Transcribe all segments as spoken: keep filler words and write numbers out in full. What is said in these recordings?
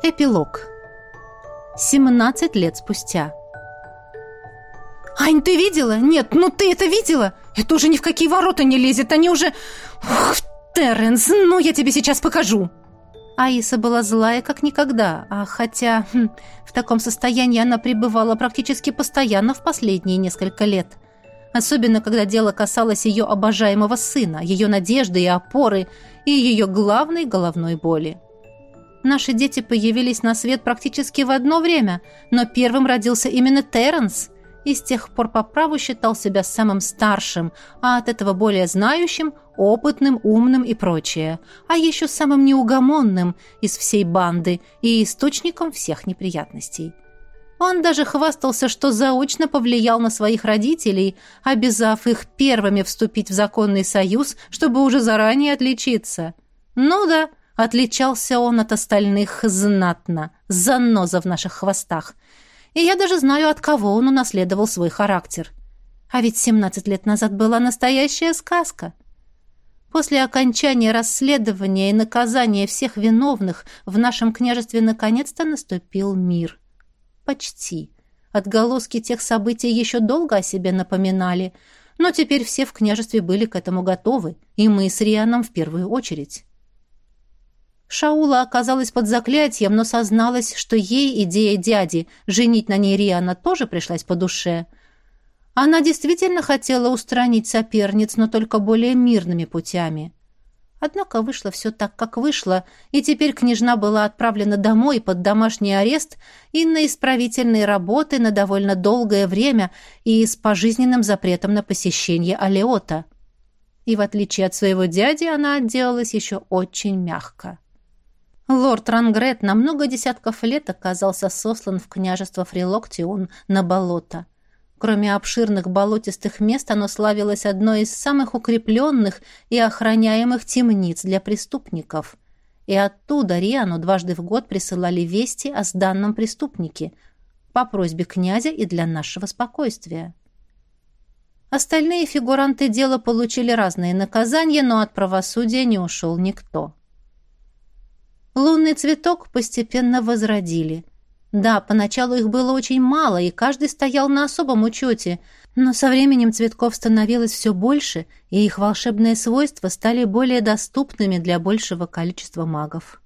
Эпилог. семнадцать лет спустя. «Ань, ты видела? Нет, ну ты это видела? Это уже ни в какие ворота не лезет, они уже... Ух, Терренс, ну я тебе сейчас покажу!» Аиса была злая как никогда, а хотя хм, в таком состоянии она пребывала практически постоянно в последние несколько лет. Особенно, когда дело касалось ее обожаемого сына, ее надежды и опоры, и ее главной головной боли. Наши дети появились на свет практически в одно время, но первым родился именно Терренс, и с тех пор по праву считал себя самым старшим, а от этого более знающим, опытным, умным и прочее, а еще самым неугомонным из всей банды и источником всех неприятностей. Он даже хвастался, что заочно повлиял на своих родителей, обязав их первыми вступить в законный союз, чтобы уже заранее отличиться. Ну да, отличался он от остальных знатно, заноза в наших хвостах. И я даже знаю, от кого он унаследовал свой характер. А ведь семнадцать лет назад была настоящая сказка. После окончания расследования и наказания всех виновных в нашем княжестве наконец-то наступил мир. Почти. Отголоски тех событий еще долго о себе напоминали, но теперь все в княжестве были к этому готовы, и мы с Рианом в первую очередь. Шаула оказалась под заклятием, но созналась, что ей идея дяди женить на ней Риана тоже пришлась по душе. Она действительно хотела устранить соперниц, но только более мирными путями. Однако вышло все так, как вышло, и теперь княжна была отправлена домой под домашний арест и на исправительные работы на довольно долгое время и с пожизненным запретом на посещение Алеота. И в отличие от своего дяди, она отделалась еще очень мягко. Лорд Рангрет на много десятков лет оказался сослан в княжество Фрилоктион на болото. Кроме обширных болотистых мест, оно славилось одной из самых укрепленных и охраняемых темниц для преступников. И оттуда Риану дважды в год присылали вести о сданном преступнике по просьбе князя и для нашего спокойствия. Остальные фигуранты дела получили разные наказания, но от правосудия не ушел никто. Лунный цветок постепенно возродили. Да, поначалу их было очень мало, и каждый стоял на особом учете, но со временем цветков становилось все больше, и их волшебные свойства стали более доступными для большего количества магов.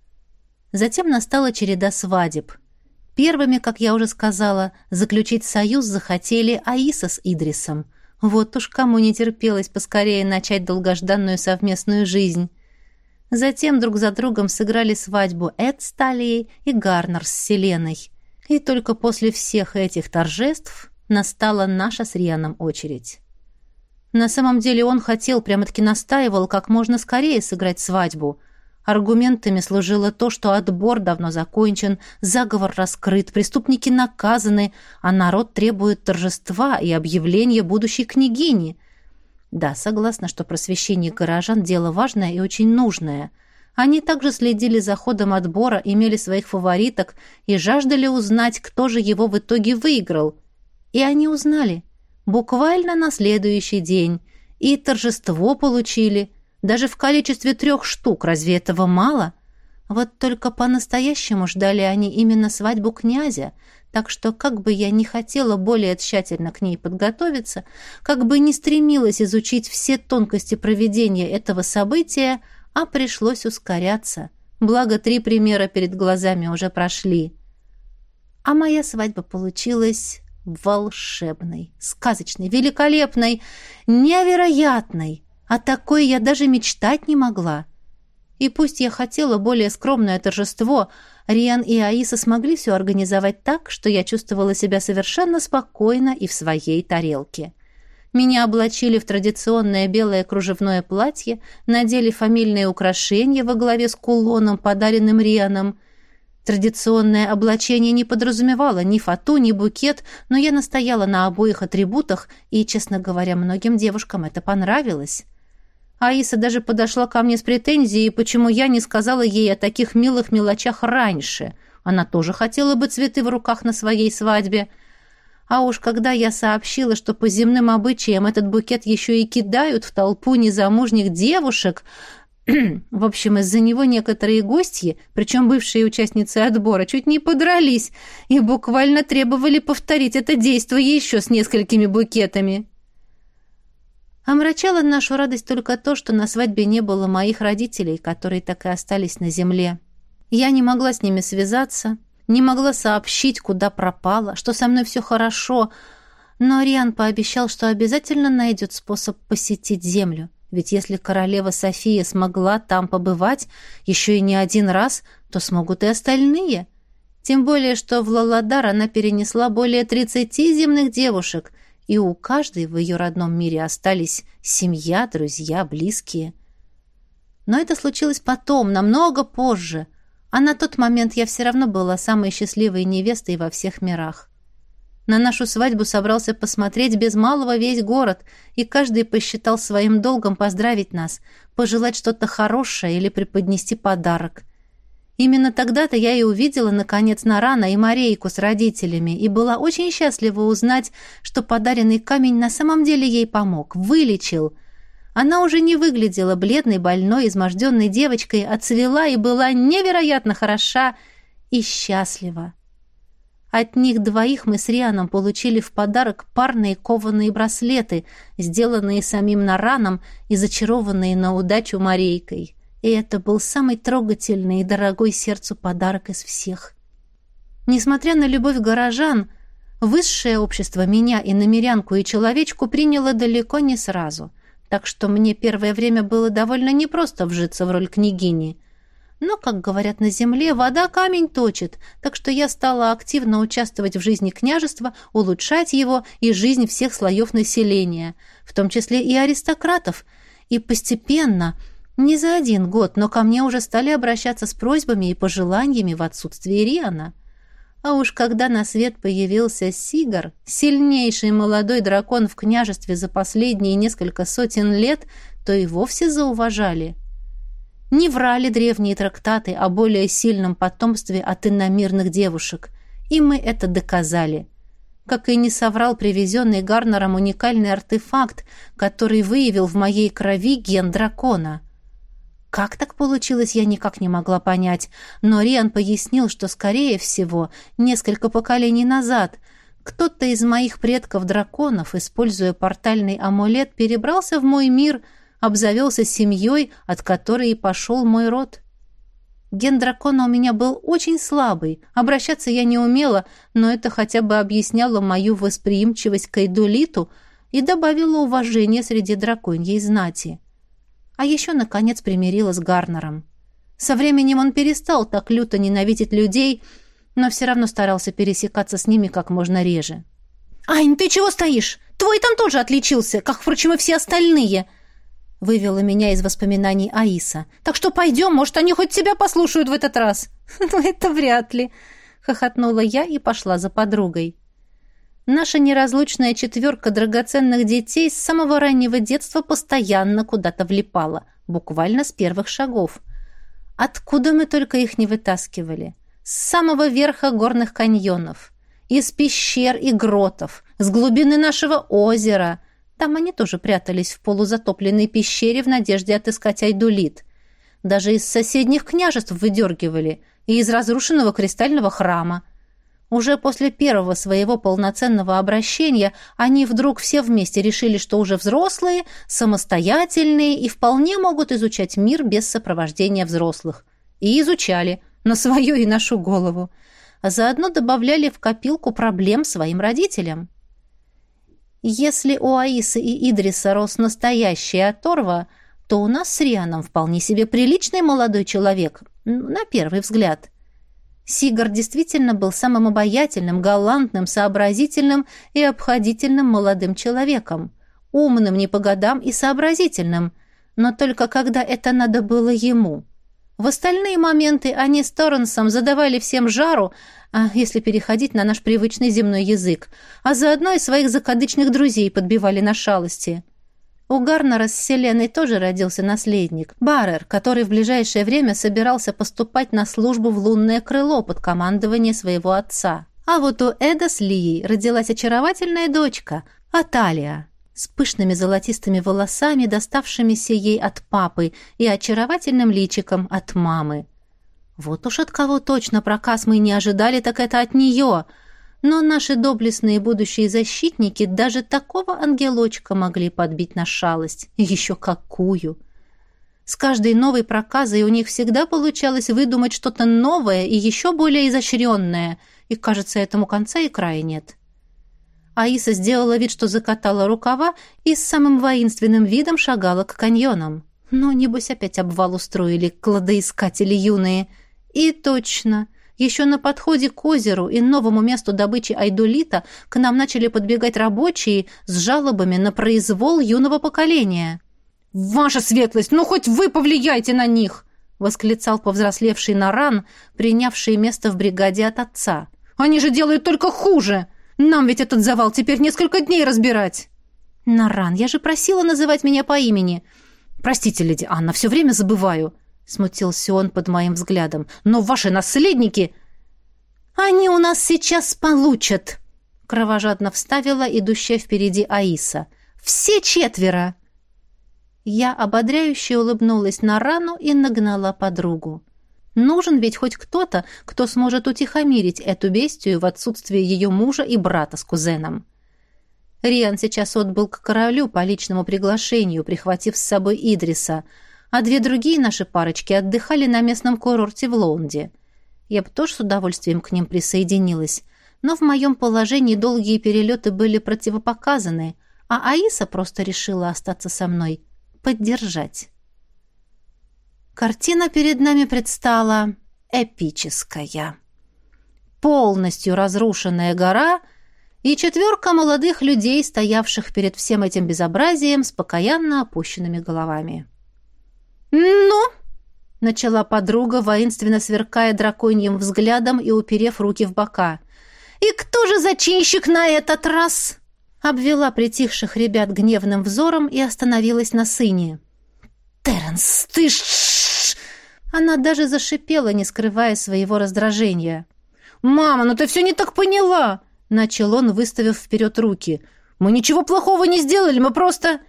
Затем настала череда свадеб. Первыми, как я уже сказала, заключить союз захотели Аиса с Идрисом. Вот уж кому не терпелось поскорее начать долгожданную совместную жизнь. Затем друг за другом сыграли свадьбу Эд с Талией и Гарнер с Селеной. И только после всех этих торжеств настала наша с Рианом очередь. На самом деле он хотел, прямо-таки настаивал, как можно скорее сыграть свадьбу. Аргументами служило то, что отбор давно закончен, заговор раскрыт, преступники наказаны, а народ требует торжества и объявления будущей княгини. Да, согласна, что просвещение горожан – дело важное и очень нужное. Они также следили за ходом отбора, имели своих фавориток и жаждали узнать, кто же его в итоге выиграл. И они узнали. Буквально на следующий день. И торжество получили. Даже в количестве трех штук. Разве этого мало? Вот только по-настоящему ждали они именно свадьбу князя, так что, как бы я ни хотела более тщательно к ней подготовиться, как бы не стремилась изучить все тонкости проведения этого события, а пришлось ускоряться. Благо, три примера перед глазами уже прошли. А моя свадьба получилась волшебной, сказочной, великолепной, невероятной. О такой я даже мечтать не могла. И пусть я хотела более скромное торжество, Риан и Аиса смогли все организовать так, что я чувствовала себя совершенно спокойно и в своей тарелке. Меня облачили в традиционное белое кружевное платье, надели фамильные украшения во главе с кулоном, подаренным Рианом. Традиционное облачение не подразумевало ни фату, ни букет, но я настояла на обоих атрибутах, и, честно говоря, многим девушкам это понравилось. Аиса даже подошла ко мне с претензией, почему я не сказала ей о таких милых мелочах раньше. Она тоже хотела бы цветы в руках на своей свадьбе. А уж когда я сообщила, что по земным обычаям этот букет еще и кидают в толпу незамужних девушек, В общем, из-за него некоторые гостьи, причем бывшие участницы отбора, чуть не подрались и буквально требовали повторить это действие еще с несколькими букетами. Омрачало нашу радость только то, что на свадьбе не было моих родителей, которые так и остались на земле. Я не могла с ними связаться, не могла сообщить, куда пропала, что со мной все хорошо, но Риан пообещал, что обязательно найдет способ посетить землю. Ведь если королева София смогла там побывать еще и не один раз, то смогут и остальные. Тем более, что в Лаладар она перенесла более тридцати земных девушек, и у каждой в ее родном мире остались семья, друзья, близкие. Но это случилось потом, намного позже, а на тот момент я все равно была самой счастливой невестой во всех мирах. На нашу свадьбу собрался посмотреть без малого весь город, и каждый посчитал своим долгом поздравить нас, пожелать что-то хорошее или преподнести подарок. Именно тогда-то я и увидела, наконец, Нарана и Марейку с родителями, и была очень счастлива узнать, что подаренный камень на самом деле ей помог, вылечил. Она уже не выглядела бледной, больной, изможденной девочкой, а цвела и была невероятно хороша и счастлива. От них двоих мы с Рианом получили в подарок парные кованые браслеты, сделанные самим Нараном и зачарованные на удачу Марейкой. И это был самый трогательный и дорогой сердцу подарок из всех. Несмотря на любовь горожан, высшее общество меня и намерянку и человечку приняло далеко не сразу, так что мне первое время было довольно непросто вжиться в роль княгини. Но, как говорят на земле, вода камень точит, так что я стала активно участвовать в жизни княжества, улучшать его и жизнь всех слоев населения, в том числе и аристократов. И постепенно, не за один год, но ко мне уже стали обращаться с просьбами и пожеланиями в отсутствие Риана. А уж когда на свет появился Сигар, сильнейший молодой дракон в княжестве за последние несколько сотен лет, то и вовсе зауважали. Не врали древние трактаты о более сильном потомстве от иномирных девушек, и мы это доказали. Как и не соврал привезенный Гарнером уникальный артефакт, который выявил в моей крови ген дракона. Как так получилось, я никак не могла понять, но Риан пояснил, что, скорее всего, несколько поколений назад кто-то из моих предков-драконов, используя портальный амулет, перебрался в мой мир, обзавелся семьей, от которой и пошел мой род. Ген дракона у меня был очень слабый, обращаться я не умела, но это хотя бы объясняло мою восприимчивость к Эйдолиту и добавило уважения среди драконьей знати. А еще, наконец, примирила с Гарнером. Со временем он перестал так люто ненавидеть людей, но все равно старался пересекаться с ними как можно реже. «Ань, ты чего стоишь? Твой там тоже отличился, как, впрочем, и все остальные!» Вывела меня из воспоминаний Аиса. «Так что пойдем, может, они хоть тебя послушают в этот раз». «Ну, это вряд ли», — хохотнула я и пошла за подругой. Наша неразлучная четверка драгоценных детей с самого раннего детства постоянно куда-то влипала, буквально с первых шагов. Откуда мы только их не вытаскивали? С самого верха горных каньонов, из пещер и гротов, с глубины нашего озера. Там они тоже прятались в полузатопленной пещере в надежде отыскать Айдолит. Даже из соседних княжеств выдергивали и из разрушенного кристального храма. Уже после первого своего полноценного обращения они вдруг все вместе решили, что уже взрослые, самостоятельные и вполне могут изучать мир без сопровождения взрослых. И изучали, на свою и нашу голову. А заодно добавляли в копилку проблем своим родителям. Если у Аисы и Идриса рос настоящий оторва, то у нас с Рианом вполне себе приличный молодой человек, на первый взгляд. Сигар действительно был самым обаятельным, галантным, сообразительным и обходительным молодым человеком, умным не по годам и сообразительным, но только когда это надо было ему. В остальные моменты они с Торренсом задавали всем жару, а если переходить на наш привычный земной язык, а заодно и своих закадычных друзей подбивали на шалости. У Гарнера с Селеной тоже родился наследник, Баррер, который в ближайшее время собирался поступать на службу в лунное крыло под командование своего отца. А вот у Эда с Лией родилась очаровательная дочка, Аталия. с пышными золотистыми волосами, доставшимися ей от папы, и очаровательным личиком от мамы. Вот уж от кого точно проказ мы не ожидали, так это от нее. Но наши доблестные будущие защитники даже такого ангелочка могли подбить на шалость. Еще какую! С каждой новой проказой у них всегда получалось выдумать что-то новое и еще более изощренное, и, кажется, этому конца и края нет. Аиса сделала вид, что закатала рукава, и с самым воинственным видом шагала к каньонам. Ну, небось, опять обвал устроили кладоискатели юные. И точно, еще на подходе к озеру и новому месту добычи айдолита к нам начали подбегать рабочие с жалобами на произвол юного поколения. «Ваша светлость, ну хоть вы повлияйте на них!» — восклицал повзрослевший Наран, принявший место в бригаде от отца. «Они же делают только хуже! Нам ведь этот завал теперь несколько дней разбирать!» «Наран, я же просила называть меня по имени!» «Простите, леди Анна, все время забываю!» — смутился он под моим взглядом. «Но ваши наследники...» «Они у нас сейчас получат!» — кровожадно вставила идущая впереди Аиса. «Все четверо!» Я ободряюще улыбнулась Нарану и нагнала подругу. Нужен ведь хоть кто-то, кто сможет утихомирить эту бестию в отсутствие ее мужа и брата с кузеном. Риан сейчас отбыл к королю по личному приглашению, прихватив с собой Идриса, а две другие наши парочки отдыхали на местном курорте в Лоунде. Я бы тоже с удовольствием к ним присоединилась, но в моем положении долгие перелеты были противопоказаны, а Аиса просто решила остаться со мной, поддержать. Картина перед нами предстала эпическая. Полностью разрушенная гора и четверка молодых людей, стоявших перед всем этим безобразием с покаянно опущенными головами. «Ну?» — начала подруга, воинственно сверкая драконьим взглядом и уперев руки в бока. «И кто же зачинщик на этот раз?» Обвела притихших ребят гневным взором и остановилась на сыне. «Терренс, ты ж...» Она даже зашипела, не скрывая своего раздражения. «Мама, ну ты все не так поняла!» — начал он, выставив вперед руки. «Мы ничего плохого не сделали, мы просто...»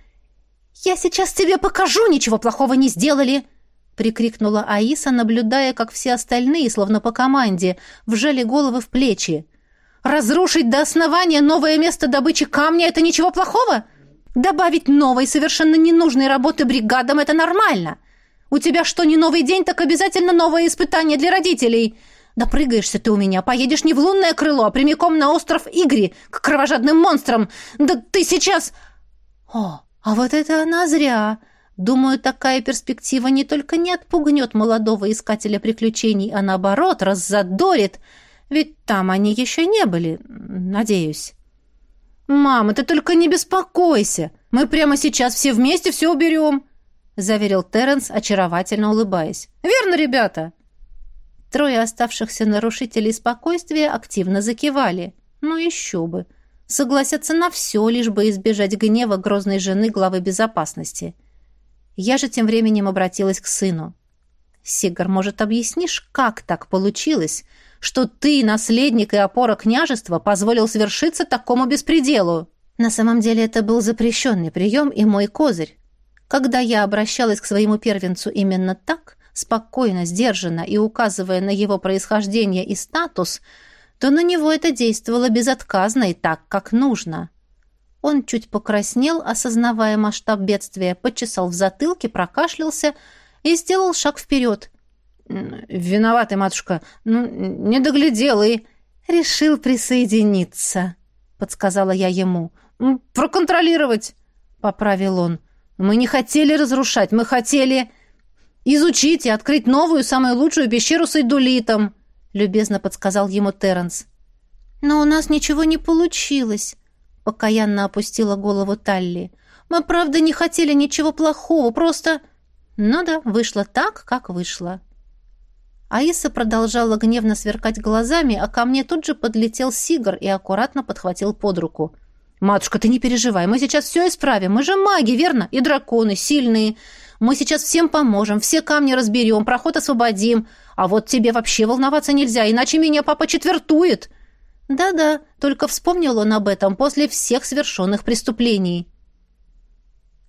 «Я сейчас тебе покажу, ничего плохого не сделали!» — прикрикнула Аиса, наблюдая, как все остальные, словно по команде, вжали головы в плечи. «Разрушить до основания новое место добычи камня — это ничего плохого? Добавить новой, совершенно ненужной работы бригадам — это нормально!» У тебя что, не новый день, так обязательно новое испытание для родителей. Да прыгаешься ты у меня, поедешь не в лунное крыло, а прямиком на остров Игри, к кровожадным монстрам. Да ты сейчас... О, а вот это она зря. Думаю, такая перспектива не только не отпугнет молодого искателя приключений, а наоборот, раззадорит. Ведь там они еще не были, надеюсь. Мама, ты только не беспокойся. Мы прямо сейчас все вместе все уберем. Заверил Терренс, очаровательно улыбаясь. «Верно, ребята?» Трое оставшихся нарушителей спокойствия активно закивали. Ну еще бы. Согласятся на все, лишь бы избежать гнева грозной жены главы безопасности. Я же тем временем обратилась к сыну. «Сигар, может, объяснишь, как так получилось, что ты, наследник и опора княжества, позволил свершиться такому беспределу?» На самом деле это был запрещенный прием и мой козырь. Когда я обращалась к своему первенцу именно так, спокойно, сдержанно и указывая на его происхождение и статус, то на него это действовало безотказно и так, как нужно. Он чуть покраснел, осознавая масштаб бедствия, почесал в затылке, прокашлялся и сделал шаг вперед. «Виноватый, матушка, ну, не доглядел и...» «Решил присоединиться», — подсказала я ему. «Проконтролировать», — поправил он. «Мы не хотели разрушать, мы хотели изучить и открыть новую, самую лучшую пещеру с айдолитом», — любезно подсказал ему Терренс. «Но у нас ничего не получилось», — покаянно опустила голову Талли. «Мы, правда, не хотели ничего плохого, просто...» «Ну да, вышло так, как вышло». Аиса продолжала гневно сверкать глазами, а ко мне тут же подлетел Сигар и аккуратно подхватил под руку. «Матушка, ты не переживай, мы сейчас все исправим. Мы же маги, верно? И драконы сильные. Мы сейчас всем поможем, все камни разберем, проход освободим. А вот тебе вообще волноваться нельзя, иначе меня папа четвертует». «Да-да, только вспомнил он об этом после всех совершенных преступлений».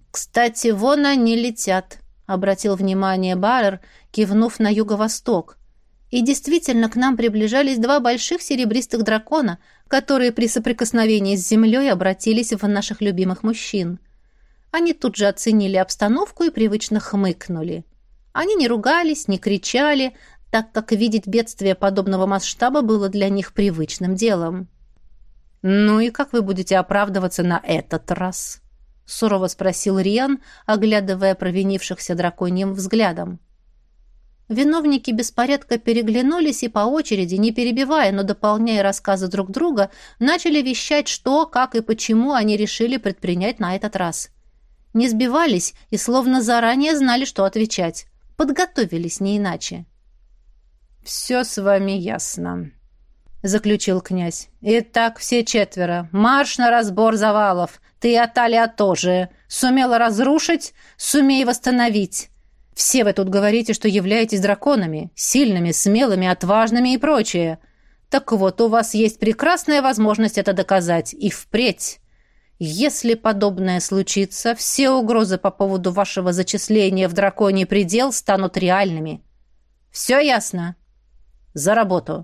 «Кстати, вон они летят», — обратил внимание Баррер, кивнув на юго-восток. И действительно, к нам приближались два больших серебристых дракона, которые при соприкосновении с землей обратились в наших любимых мужчин. Они тут же оценили обстановку и привычно хмыкнули. Они не ругались, не кричали, так как видеть бедствие подобного масштаба было для них привычным делом. «Ну и как вы будете оправдываться на этот раз?» — сурово спросил Риан, оглядывая провинившихся драконьим взглядом. Виновники беспорядка переглянулись и по очереди, не перебивая, но дополняя рассказы друг друга, начали вещать, что, как и почему они решили предпринять на этот раз. Не сбивались и словно заранее знали, что отвечать. Подготовились не иначе. «Все с вами ясно», — заключил князь. «Итак, все четверо. Марш на разбор завалов. Ты, Аталия, тоже. Сумела разрушить, сумей восстановить. Все вы тут говорите, что являетесь драконами, сильными, смелыми, отважными и прочее. Так вот, у вас есть прекрасная возможность это доказать. И впредь. Если подобное случится, все угрозы по поводу вашего зачисления в драконий предел станут реальными. Все ясно? За работу!»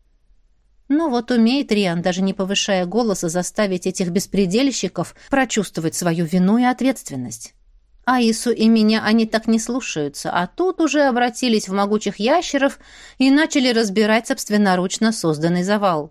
Ну вот умеет Риан, даже не повышая голоса, заставить этих беспредельщиков прочувствовать свою вину и ответственность. Аису и меня они так не слушаются, а тут уже обратились в могучих ящеров и начали разбирать собственноручно созданный завал.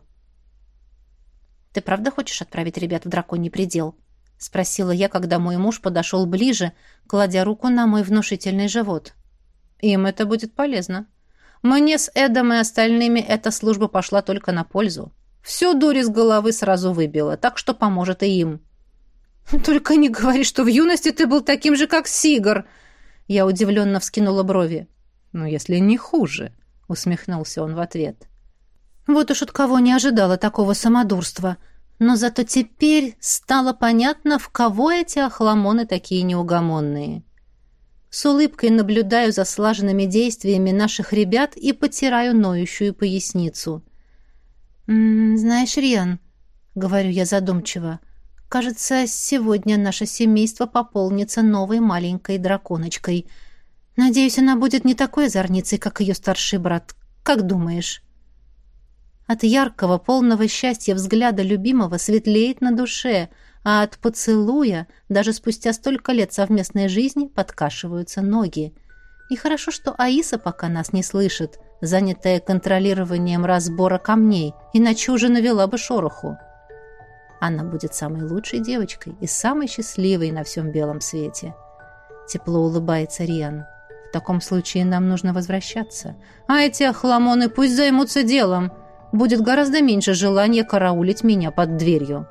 «Ты правда хочешь отправить ребят в драконий предел?» — спросила я, когда мой муж подошел ближе, кладя руку на мой внушительный живот. «Им это будет полезно. Мне с Эдом и остальными эта служба пошла только на пользу. Всю дурь из головы сразу выбила, так что поможет и им». «Только не говори, что в юности ты был таким же, как Сигар!» Я удивленно вскинула брови. «Ну, если не хуже», — усмехнулся он в ответ. Вот уж от кого не ожидала такого самодурства. Но зато теперь стало понятно, в кого эти охламоны такие неугомонные. С улыбкой наблюдаю за слаженными действиями наших ребят и потираю ноющую поясницу. «М-м, «Знаешь, Риан», — говорю я задумчиво, — «кажется, сегодня наше семейство пополнится новой маленькой драконочкой. Надеюсь, она будет не такой озорницей, как ее старший брат. Как думаешь?» От яркого, полного счастья взгляда любимого светлеет на душе, а от поцелуя, даже спустя столько лет совместной жизни, подкашиваются ноги. И хорошо, что Аиса пока нас не слышит, занятая контролированием разбора камней, иначе уже навела бы шороху. Она будет самой лучшей девочкой и самой счастливой на всем белом свете. Тепло улыбается Риан. В таком случае нам нужно возвращаться. А эти охламоны пусть займутся делом. Будет гораздо меньше желания караулить меня под дверью.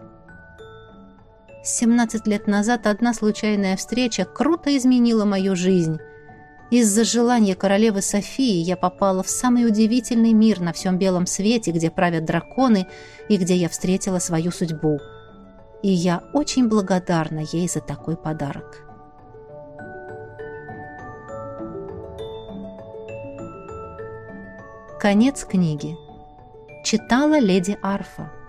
семнадцать лет назад одна случайная встреча круто изменила мою жизнь. Из-за желания королевы Софии я попала в самый удивительный мир на всем белом свете, где правят драконы и где я встретила свою судьбу. И я очень благодарна ей за такой подарок. Конец книги. Читала леди Арфа.